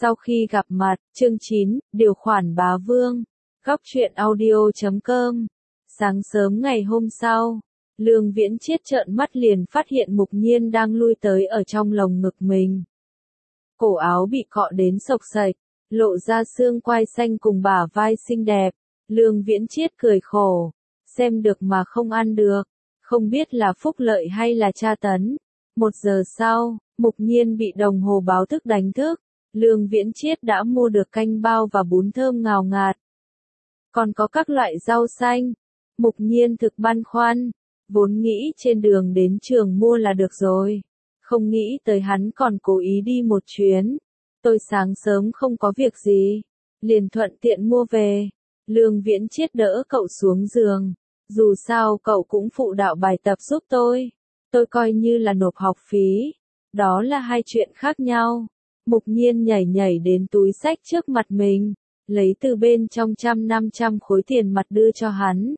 Sau khi gặp mặt, chương 9, điều khoản bá vương. Góc truyện audio.com. Sáng sớm ngày hôm sau, Lương Viễn Chiết trợn mắt liền phát hiện Mục Nhiên đang lui tới ở trong lồng ngực mình. Cổ áo bị cọ đến xộc xệch, lộ ra xương quai xanh cùng bả vai xinh đẹp. Lương Viễn Chiết cười khổ, xem được mà không ăn được, không biết là phúc lợi hay là tra tấn. 1 giờ sau, Mục Nhiên bị đồng hồ báo thức đánh thức. Lương Viễn Chiết đã mua được canh bao và bún thơm ngào ngạt. Còn có các loại rau xanh. Mục Nhiên thực băn khoăn, vốn nghĩ trên đường đến trường mua là được rồi. Không nghĩ tới hắn còn cố ý đi một chuyến. Tôi sáng sớm không có việc gì, liền thuận tiện mua về. Lương Viễn Chiết đỡ cậu xuống giường. Dù sao cậu cũng phụ đạo bài tập giúp tôi coi như là nộp học phí. Đó là hai chuyện khác nhau. Mục Nhiên nhảy đến túi xách trước mặt mình, lấy từ bên trong 100-500 khối tiền mặt đưa cho hắn.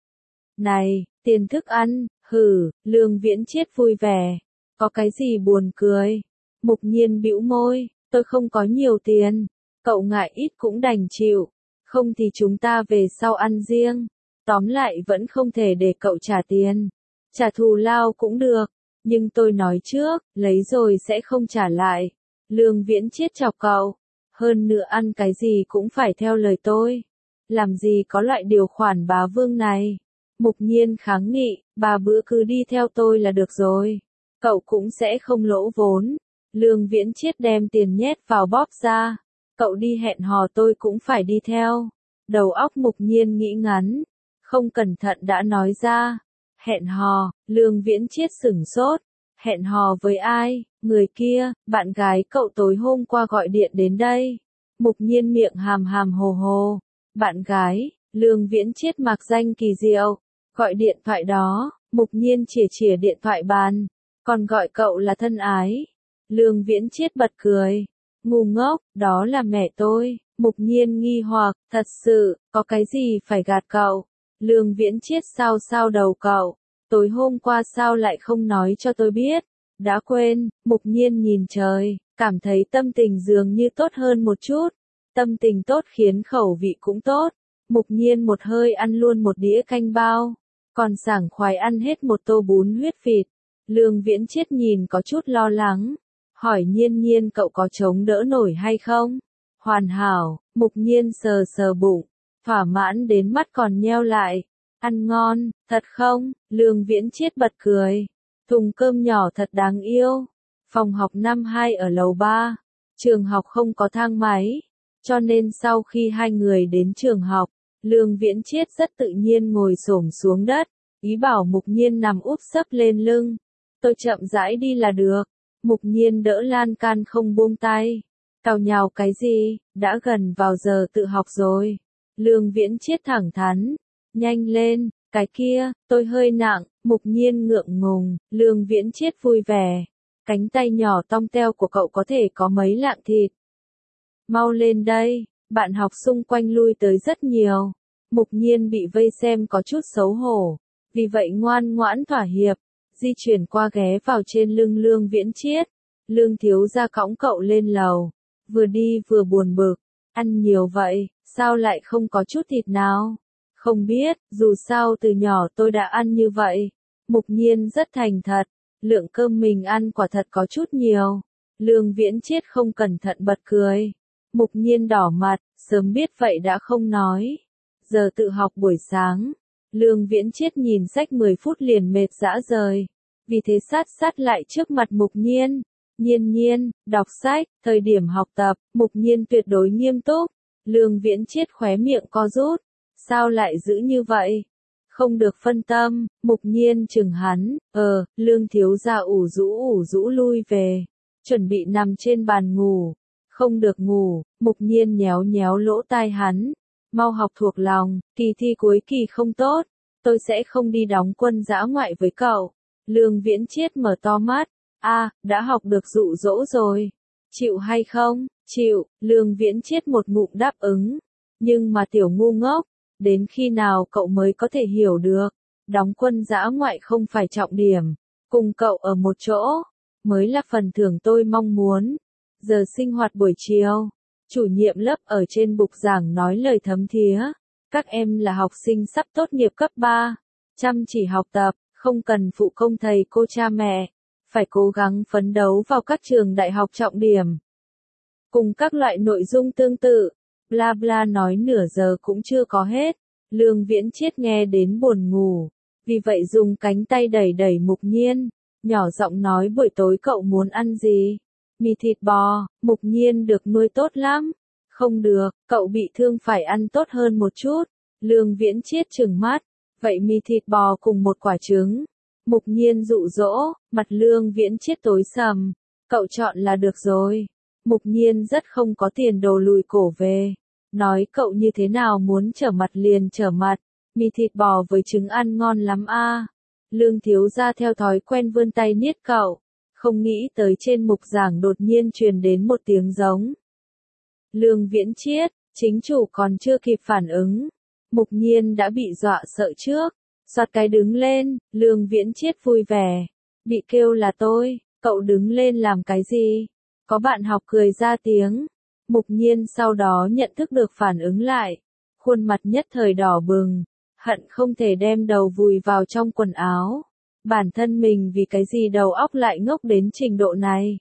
Này, tiền thức ăn, hử, Lương Viễn Chiết vui vẻ. Có cái gì buồn cười? Mục Nhiên bĩu môi, tôi không có nhiều tiền, cậu ngại ít cũng đành chịu, không thì chúng ta về sau ăn riêng. Tóm lại vẫn không thể để cậu trả tiền. Trả thù lao cũng được, nhưng tôi nói trước, lấy rồi sẽ không trả lại. Lương Viễn Chiết chọc cậu. Hơn nữa ăn cái gì cũng phải theo lời tôi. Làm gì có loại điều khoản bá vương này. Mục Nhiên kháng nghị, 3 bữa cứ đi theo tôi là được rồi. Cậu cũng sẽ không lỗ vốn. Lương Viễn Chiết đem tiền nhét vào bóp ra. Cậu đi hẹn hò tôi cũng phải đi theo. Đầu óc Mục Nhiên nghĩ ngắn, không cẩn thận đã nói ra. Hẹn hò, Lương Viễn Chiết sửng sốt. Hẹn hò với ai? Người kia, bạn gái cậu tối hôm qua gọi điện đến đây. Mục Nhiên miệng hàm hàm hồ hồ. Bạn gái, Lương Viễn Chiết mặc danh kỳ diệu. Gọi điện thoại đó, Mục Nhiên chìa điện thoại bàn. Còn gọi cậu là thân ái. Lương Viễn Chiết bật cười. Ngu ngốc, đó là mẹ tôi. Mục Nhiên nghi hoặc, thật sự, có cái gì phải gạt cậu? Lương Viễn Chiết sao đầu cậu. Tối hôm qua sao lại không nói cho tôi biết? Đã quên. Mục Nhiên nhìn trời, cảm thấy tâm tình dường như tốt hơn một chút. Tâm tình tốt khiến khẩu vị cũng tốt. Mục Nhiên một hơi ăn luôn một đĩa canh bao, còn sảng khoái ăn hết một tô bún huyết vịt. Lương Viễn Chiết nhìn có chút lo lắng, hỏi Nhiên cậu có chống đỡ nổi hay không? Hoàn hảo. Mục Nhiên sờ bụng, thỏa mãn đến mắt còn nheo lại. Ăn ngon, thật không? Lương Viễn Chiết bật cười. Thùng cơm nhỏ thật đáng yêu. Phòng học năm 2 ở lầu 3. Trường học không có thang máy, cho nên sau khi hai người đến trường học, Lương Viễn Chiết rất tự nhiên ngồi xổm xuống đất, ý bảo Mục Nhiên nằm úp sấp lên lưng. Tôi chậm rãi đi là được. Mục Nhiên đỡ lan can không buông tay. Cào nhào cái gì, đã gần vào giờ tự học rồi. Lương Viễn Chiết thẳng thắn. Nhanh lên, cái kia, tôi hơi nặng. Mục Nhiên ngượng ngùng. Lương Viễn Chiết vui vẻ. Cánh tay nhỏ tong teo của cậu có thể có mấy lạng thịt. Mau lên đây. Bạn học xung quanh lui tới rất nhiều. Mục Nhiên bị vây xem có chút xấu hổ, vì vậy ngoan ngoãn thỏa hiệp, di chuyển qua ghé vào trên lưng Lương Viễn Chiết. Lương thiếu gia cõng cậu lên lầu, vừa đi vừa buồn bực. Ăn nhiều vậy, sao lại không có chút thịt nào? Không biết, dù sao từ nhỏ tôi đã ăn như vậy. Mục Nhiên rất thành thật, lượng cơm mình ăn quả thật có chút nhiều. Lương Viễn Chiết không cẩn thận bật cười. Mục Nhiên đỏ mặt, sớm biết vậy đã không nói. Giờ tự học buổi sáng, Lương Viễn Chiết nhìn sách 10 phút liền mệt rã rời. Vì thế sát lại trước mặt Mục Nhiên. Nhiên, đọc sách, thời điểm học tập, Mục Nhiên tuyệt đối nghiêm túc. Lương Viễn Chiết khóe miệng co rút. Sao lại giữ như vậy? Không được phân tâm. Mục Nhiên chừng hắn. Lương thiếu gia ủ rũ lui về, chuẩn bị nằm trên bàn ngủ. Không được ngủ. Mục Nhiên nhéo lỗ tai hắn. Mau học thuộc lòng, kỳ thi cuối kỳ không tốt. Tôi sẽ không đi đóng quân dã ngoại với cậu. Lương Viễn Chiết mở to mắt. Đã học được dụ dỗ rồi. Chịu hay không? Chịu. Lương Viễn Chiết một ngụm đáp ứng. Nhưng mà tiểu ngu ngốc, đến khi nào cậu mới có thể hiểu được? Đóng quân dã ngoại không phải trọng điểm. Cùng cậu ở một chỗ mới là phần thưởng tôi mong muốn. Giờ sinh hoạt buổi chiều, chủ nhiệm lớp ở trên bục giảng nói lời thấm thía. Các em là học sinh sắp tốt nghiệp cấp 3, chăm chỉ học tập, không cần phụ công thầy cô cha mẹ, phải cố gắng phấn đấu vào các trường đại học trọng điểm. Cùng các loại nội dung tương tự, bla bla nói nửa giờ cũng chưa có hết. Lương Viễn Chiết nghe đến buồn ngủ, vì vậy dùng cánh tay đẩy đẩy Mục Nhiên, nhỏ giọng nói buổi tối cậu muốn ăn gì? Mì thịt bò. Mục Nhiên được nuôi tốt lắm. Không được, cậu bị thương phải ăn tốt hơn một chút. Lương Viễn Chiết trừng mắt, vậy mì thịt bò cùng một quả trứng. Mục Nhiên dụ dỗ, mặt Lương Viễn Chiết tối sầm, cậu chọn là được rồi. Mục Nhiên rất không có tiền đồ lùi cổ về, nói cậu như thế nào muốn trở mặt liền trở mặt, mì thịt bò với trứng ăn ngon lắm a. Lương thiếu gia theo thói quen vươn tay niết cậu, không nghĩ tới trên mục giảng đột nhiên truyền đến một tiếng giống. Lương Viễn Chiết, chính chủ còn chưa kịp phản ứng, Mục Nhiên đã bị dọa sợ trước, soạt cái đứng lên. Lương Viễn Chiết vui vẻ, bị kêu là tôi, cậu đứng lên làm cái gì? Có bạn học cười ra tiếng. Mục Nhiên sau đó nhận thức được phản ứng lại, khuôn mặt nhất thời đỏ bừng, hận không thể đem đầu vùi vào trong quần áo. Bản thân mình vì cái gì đầu óc lại ngốc đến trình độ này.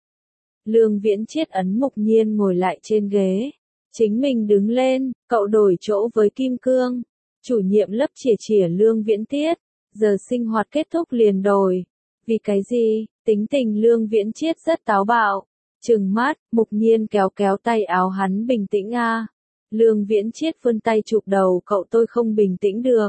Lương Viễn Chiết ấn Mục Nhiên ngồi lại trên ghế, chính mình đứng lên, cậu đổi chỗ với Kim Cương. Chủ nhiệm lớp chỉa Lương Viễn Chiết, giờ sinh hoạt kết thúc liền đổi. Vì cái gì? Tính tình Lương Viễn Chiết rất táo bạo. Trừng mắt, Mục Nhiên kéo kéo tay áo hắn bình tĩnh a. Lương Viễn Chiết vươn tay chụp đầu cậu, tôi không bình tĩnh được.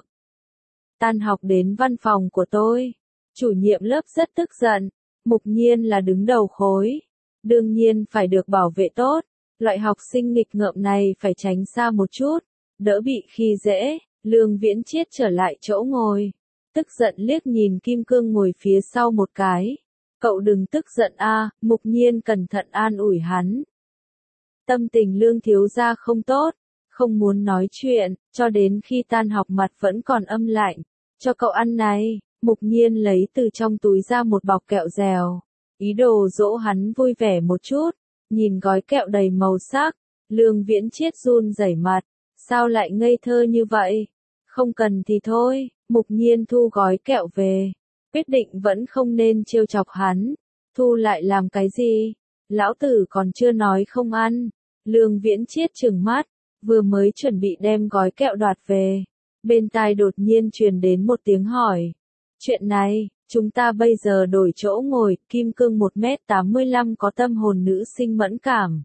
Tan học đến văn phòng của tôi. Chủ nhiệm lớp rất tức giận. Mục Nhiên là đứng đầu khối, đương nhiên phải được bảo vệ tốt. Loại học sinh nghịch ngợm này phải tránh xa một chút, đỡ bị khi dễ. Lương Viễn Chiết trở lại chỗ ngồi, tức giận liếc nhìn Kim Cương ngồi phía sau một cái. Cậu đừng tức giận a. Mục Nhiên cẩn thận an ủi hắn. Tâm tình Lương thiếu gia không tốt, không muốn nói chuyện, cho đến khi tan học mặt vẫn còn âm lạnh. Cho cậu ăn này. Mục Nhiên lấy từ trong túi ra một bọc kẹo dẻo, ý đồ dỗ hắn vui vẻ một chút. Nhìn gói kẹo đầy màu sắc, Lương Viễn Chiết run rẩy mặt, sao lại ngây thơ như vậy? Không cần thì thôi. Mục Nhiên thu gói kẹo về, quyết định vẫn không nên trêu chọc hắn. Thu lại làm cái gì? Lão tử còn chưa nói không ăn. Lương Viễn Chiết trừng mắt, vừa mới chuẩn bị đem gói kẹo đoạt về, bên tai đột nhiên truyền đến một tiếng hỏi. Chuyện này, chúng ta bây giờ đổi chỗ ngồi. Kim Cương 1m85 có tâm hồn nữ sinh mẫn cảm,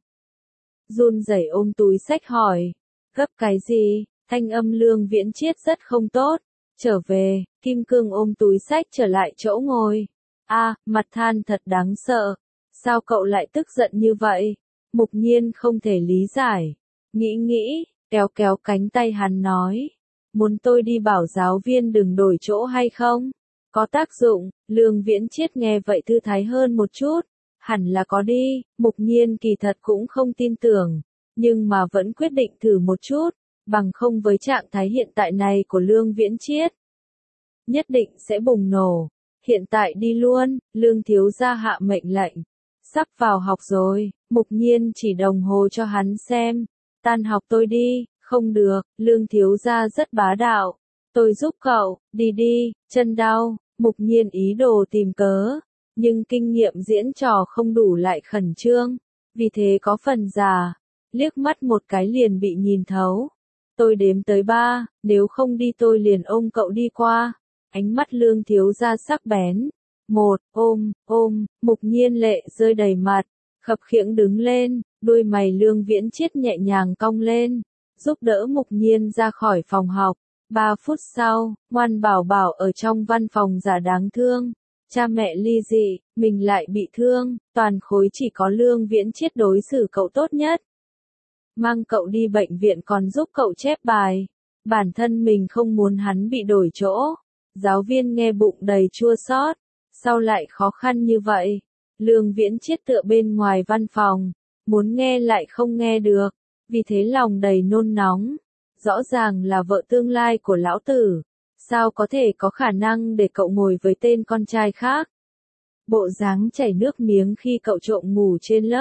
run rẩy ôm túi xách hỏi. Gấp cái gì? Thanh âm Lương Viễn Chiết rất không tốt. Trở về. Kim Cương ôm túi xách trở lại chỗ ngồi. A, mặt than thật đáng sợ. Sao cậu lại tức giận như vậy? Mục Nhiên không thể lý giải. Nghĩ, kéo kéo cánh tay hắn nói. Muốn tôi đi bảo giáo viên đừng đổi chỗ hay không? Có tác dụng. Lương Viễn Chiết nghe vậy thư thái hơn một chút. Hẳn là có đi. Mục Nhiên kỳ thật cũng không tin tưởng, nhưng mà vẫn quyết định thử một chút. Bằng không với trạng thái hiện tại này của Lương Viễn Chiết, nhất định sẽ bùng nổ. Hiện tại đi luôn. Lương thiếu gia hạ mệnh lệnh. Sắp vào học rồi. Mục Nhiên chỉ đồng hồ cho hắn xem. Tan học tôi đi. Không được. Lương thiếu gia rất bá đạo. Tôi giúp cậu. Đi đi. Chân đau. Mục Nhiên ý đồ tìm cớ, nhưng kinh nghiệm diễn trò không đủ lại khẩn trương, vì thế có phần già. Liếc mắt một cái liền bị nhìn thấu. Tôi đếm tới 3, nếu không đi tôi liền ôm cậu đi qua. Ánh mắt Lương thiếu gia sắc bén. 1, ôm. Mục Nhiên lệ rơi đầy mặt, khập khiễng đứng lên, đôi mày Lương Viễn Chiết nhẹ nhàng cong lên, giúp đỡ Mục Nhiên ra khỏi phòng học. 3 phút sau, Ngoan Bảo Bảo ở trong văn phòng giả đáng thương. Cha mẹ ly dị, mình lại bị thương, toàn khối chỉ có Lương Viễn Chiết đối xử cậu tốt nhất. Mang cậu đi bệnh viện còn giúp cậu chép bài. Bản thân mình không muốn hắn bị đổi chỗ. Giáo viên nghe bụng đầy chua xót. Sao lại khó khăn như vậy? Lương Viễn Chiết tựa bên ngoài văn phòng, muốn nghe lại không nghe được, vì thế lòng đầy nôn nóng. Rõ ràng là vợ tương lai của lão tử, sao có thể có khả năng để cậu ngồi với tên con trai khác? Bộ dáng chảy nước miếng khi cậu trộm ngủ trên lớp,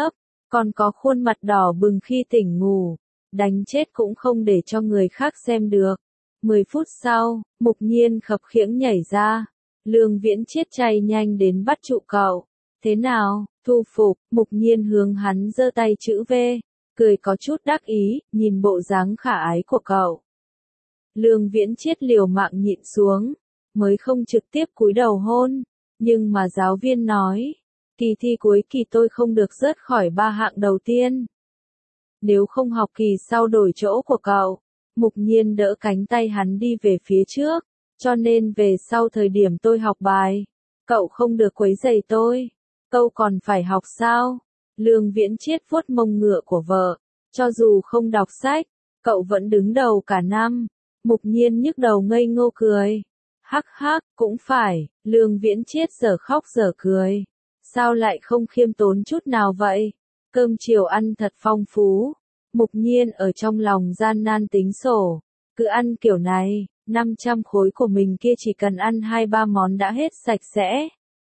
còn có khuôn mặt đỏ bừng khi tỉnh ngủ, đánh chết cũng không để cho người khác xem được. 10 phút sau, Mục Nhiên khập khiễng nhảy ra. Lương Viễn Chiết chạy nhanh đến bắt trụ cậu. Thế nào, thu phục? Mục Nhiên hướng hắn giơ tay chữ V, cười có chút đắc ý, nhìn bộ dáng khả ái của cậu. Lương Viễn Chiết liều mạng nhịn xuống, mới không trực tiếp cúi đầu hôn, nhưng mà giáo viên nói, kỳ thi cuối kỳ tôi không được rớt khỏi 3 hạng đầu tiên. Nếu không học kỳ sau đổi chỗ của cậu. Mục Nhiên đỡ cánh tay hắn đi về phía trước, cho nên về sau thời điểm tôi học bài, cậu không được quấy rầy tôi. Cậu còn phải học sao? Lương Viễn Chiết vuốt mông ngựa của vợ, cho dù không đọc sách, cậu vẫn đứng đầu cả năm. Mục Nhiên nhức đầu ngây ngô cười. Hắc hắc, cũng phải, Lương Viễn Chiết giờ khóc giờ cười. Sao lại không khiêm tốn chút nào vậy? Cơm chiều ăn thật phong phú. Mục Nhiên ở trong lòng gian nan tính sổ. Cứ ăn kiểu này, 500 khối của mình kia chỉ cần ăn 2-3 món đã hết sạch sẽ.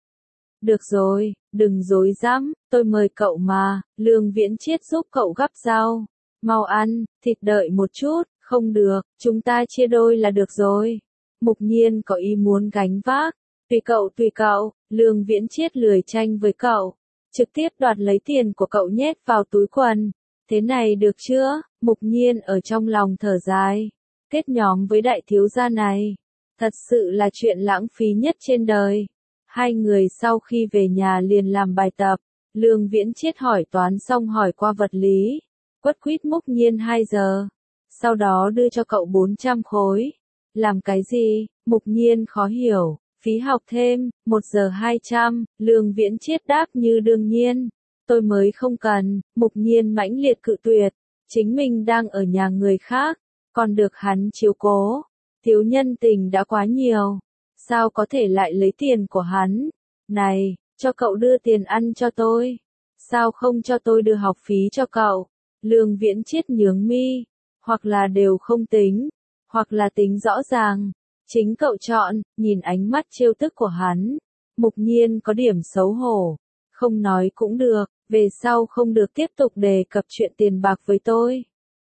Được rồi, đừng dối dám, tôi mời cậu mà. Lương Viễn Chiết giúp cậu gắp rau. Mau ăn, thịt đợi một chút. Không được, chúng ta chia đôi là được rồi. Mục Nhiên có ý muốn gánh vác. Tùy cậu, Lương Viễn Chiết lười tranh với cậu. Trực tiếp đoạt lấy tiền của cậu nhét vào túi quần. Thế này được chưa? Mục Nhiên ở trong lòng thở dài. Kết nhóm với đại thiếu gia này. Thật sự là chuyện lãng phí nhất trên đời. Hai người sau khi về nhà liền làm bài tập. Lương Viễn Chiết hỏi toán xong hỏi qua vật lý. Quất quýt Mục Nhiên 2 giờ. Sau đó đưa cho cậu 400 khối. Làm cái gì? Mục Nhiên khó hiểu. Phí học thêm, 1 giờ 200. Lương Viễn Chiết đáp như đương nhiên. Tôi mới không cần. Mục Nhiên mãnh liệt cự tuyệt. Chính mình đang ở nhà người khác, còn được hắn chiếu cố. Thiếu nhân tình đã quá nhiều. Sao có thể lại lấy tiền của hắn? Này, cho cậu đưa tiền ăn cho tôi. Sao không cho tôi đưa học phí cho cậu? Lương Viễn Chiết nhướng mi. Hoặc là đều không tính, hoặc là tính rõ ràng. Chính cậu chọn. Nhìn ánh mắt trêu tức của hắn. Mục Nhiên có điểm xấu hổ. Không nói cũng được, về sau không được tiếp tục đề cập chuyện tiền bạc với tôi.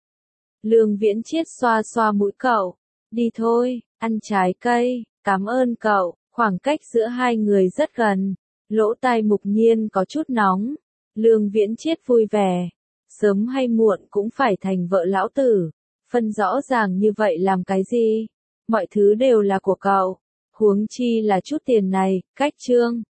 Lương Viễn Chiết xoa xoa mũi cậu. Đi thôi, ăn trái cây, cảm ơn cậu. Khoảng cách giữa hai người rất gần. Lỗ tai Mục Nhiên có chút nóng. Lương Viễn Chiết vui vẻ. Sớm hay muộn cũng phải thành vợ lão tử. Phân rõ ràng như vậy làm cái gì? Mọi thứ đều là của cậu. Huống chi là chút tiền này, cách trương.